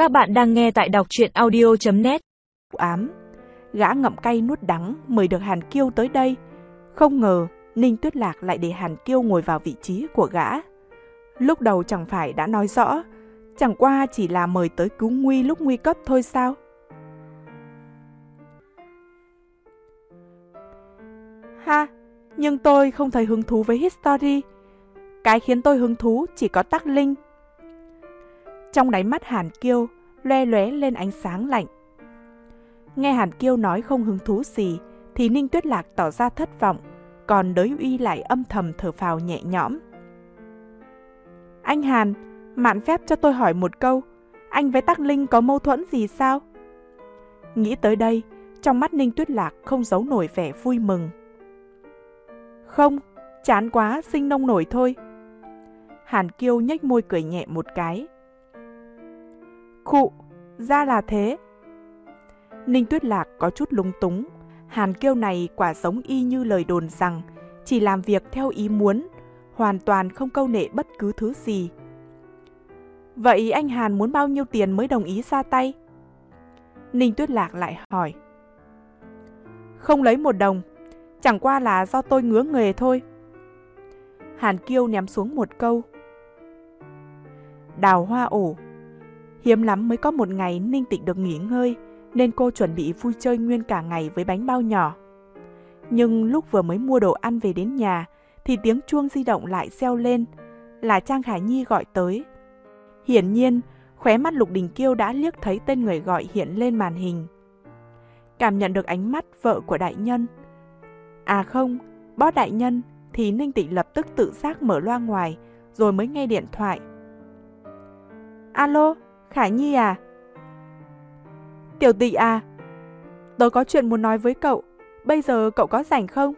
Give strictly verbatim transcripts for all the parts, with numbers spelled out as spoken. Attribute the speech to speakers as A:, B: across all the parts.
A: Các bạn đang nghe tại đọc truyện audio chấm net.
B: Ám, gã ngậm cay nuốt đắng mời được Hàn Kiêu tới đây. Không ngờ Ninh Tuyết Lạc lại để Hàn Kiêu ngồi vào vị trí của gã. Lúc đầu chẳng phải đã nói rõ, chẳng qua chỉ là mời tới cứu nguy lúc nguy cấp thôi sao? Ha, nhưng tôi không thấy hứng thú với history. Cái khiến tôi hứng thú chỉ có Tắc Linh. Trong đáy mắt Hàn Kiêu loe lóe lên ánh sáng lạnh. Nghe Hàn Kiêu nói không hứng thú gì thì Ninh Tuyết Lạc tỏ ra thất vọng, còn Đới Uy lại âm thầm thở phào nhẹ nhõm. Anh Hàn, mạn phép cho tôi hỏi một câu, anh với Tắc Linh có mâu thuẫn gì sao? Nghĩ tới đây, trong mắt Ninh Tuyết Lạc không giấu nổi vẻ vui mừng. Không, chán quá, sinh nông nổi thôi. Hàn Kiêu nhếch môi cười nhẹ một cái. Khụ, ra là thế. Ninh Tuyết Lạc có chút lúng túng. Hàn Kiêu này quả giống y như lời đồn rằng chỉ làm việc theo ý muốn, hoàn toàn không câu nệ bất cứ thứ gì. Vậy anh Hàn muốn bao nhiêu tiền mới đồng ý ra tay? Ninh Tuyết Lạc lại hỏi. Không lấy một đồng, chẳng qua là do tôi ngứa nghề thôi. Hàn Kiêu ném xuống một câu. Đào hoa ổ. Hiếm lắm mới có một ngày Ninh Tịch được nghỉ ngơi, nên cô chuẩn bị vui chơi nguyên cả ngày với bánh bao nhỏ. Nhưng lúc vừa mới mua đồ ăn về đến nhà, thì tiếng chuông di động lại reo lên, là Trang Khả Nhi gọi tới. Hiển nhiên, khóe mắt Lục Đình Kiêu đã liếc thấy tên người gọi hiện lên màn hình. Cảm nhận được ánh mắt vợ của đại nhân. À không, boss đại nhân, thì Ninh Tịch lập tức tự giác mở loa ngoài, rồi mới nghe điện thoại. Alo, Khả Nhi à? Tiểu Tịch à? Tớ có chuyện muốn nói với cậu, bây giờ cậu có rảnh không?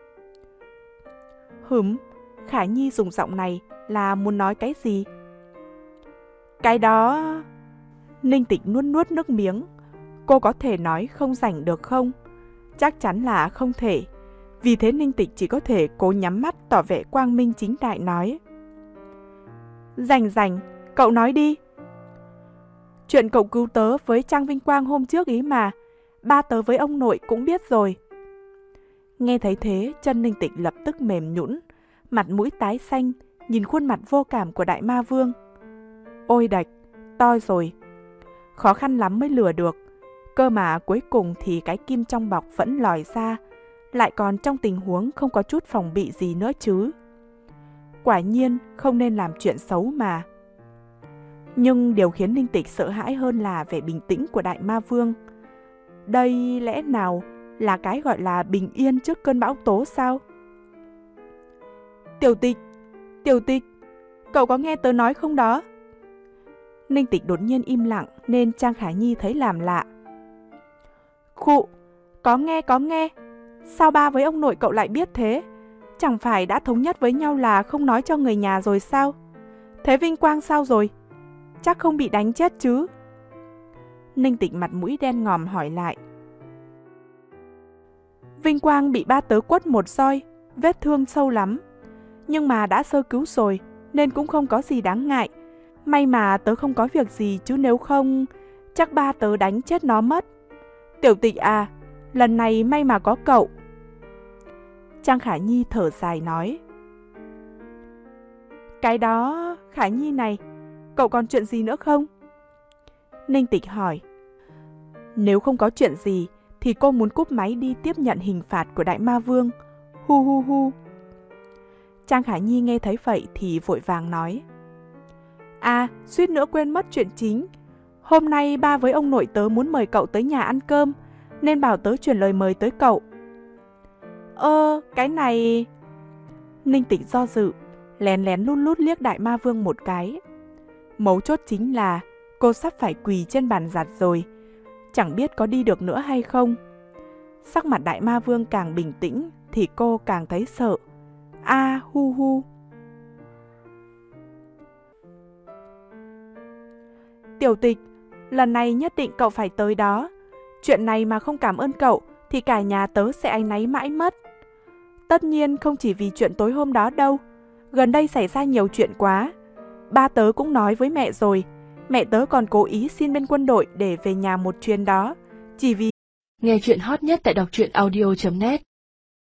B: Hửm, Khả Nhi dùng giọng này là muốn nói cái gì? Cái đó... Ninh Tịch nuốt nuốt nước miếng. Cô có thể nói không rảnh được không? Chắc chắn là không thể. Vì thế Ninh Tịch chỉ có thể cố nhắm mắt tỏ vẻ quang minh chính đại nói. Rảnh rảnh, cậu nói đi. Chuyện cậu cứu tớ với Trang Vinh Quang hôm trước ý mà, ba tớ với ông nội cũng biết rồi. Nghe thấy thế, chân Ninh Tịch lập tức mềm nhũn, mặt mũi tái xanh, nhìn khuôn mặt vô cảm của Đại Ma Vương. Ôi đạch, to rồi. Khó khăn lắm mới lừa được, cơ mà cuối cùng thì cái kim trong bọc vẫn lòi ra, lại còn trong tình huống không có chút phòng bị gì nữa chứ. Quả nhiên không nên làm chuyện xấu mà. Nhưng điều khiến Ninh Tịch sợ hãi hơn là vẻ bình tĩnh của Đại Ma Vương. Đây lẽ nào là cái gọi là bình yên trước cơn bão tố sao? Tiểu Tịch, Tiểu Tịch, cậu có nghe tớ nói không đó? Ninh Tịch đột nhiên im lặng nên Trang Khả Nhi thấy làm lạ. Khụ, có nghe có nghe. Sao ba với ông nội cậu lại biết thế? Chẳng phải đã thống nhất với nhau là không nói cho người nhà rồi sao? Thế Vinh Quang sao rồi? Chắc không bị đánh chết chứ? Ninh Tịch mặt mũi đen ngòm hỏi lại. Vinh Quang bị ba tớ quất một roi, vết thương sâu lắm. Nhưng mà đã sơ cứu rồi, nên cũng không có gì đáng ngại. May mà tớ không có việc gì chứ nếu không, chắc ba tớ đánh chết nó mất. Tiểu Tịch à, lần này may mà có cậu. Trang Khả Nhi thở dài nói. Cái đó, Khả Nhi này, cậu còn chuyện gì nữa không? Ninh Tịch hỏi. Nếu không có chuyện gì, thì cô muốn cúp máy đi tiếp nhận hình phạt của Đại Ma Vương. Hu hu hu. Trang Khả Nhi nghe thấy vậy thì vội vàng nói. À, suýt nữa quên mất chuyện chính. Hôm nay ba với ông nội tớ muốn mời cậu tới nhà ăn cơm, nên bảo tớ truyền lời mời tới cậu. Ơ, cái này... Ninh Tịch do dự, lén lén lút lút liếc Đại Ma Vương một cái. Mấu chốt chính là cô sắp phải quỳ trên bàn giặt rồi, chẳng biết có đi được nữa hay không. Sắc mặt Đại Ma Vương càng bình tĩnh thì cô càng thấy sợ. A hu hu. Tiểu Tịch, lần này nhất định cậu phải tới đó. Chuyện này mà không cảm ơn cậu thì cả nhà tớ sẽ áy náy mãi mất. Tất nhiên không chỉ vì chuyện tối hôm đó đâu. Gần đây xảy ra nhiều chuyện quá. Ba tớ cũng nói với mẹ rồi. Mẹ tớ còn cố ý xin bên quân đội để về nhà một chuyến đó, chỉ vì...
A: Nghe chuyện hot nhất tại đọc truyện audio chấm net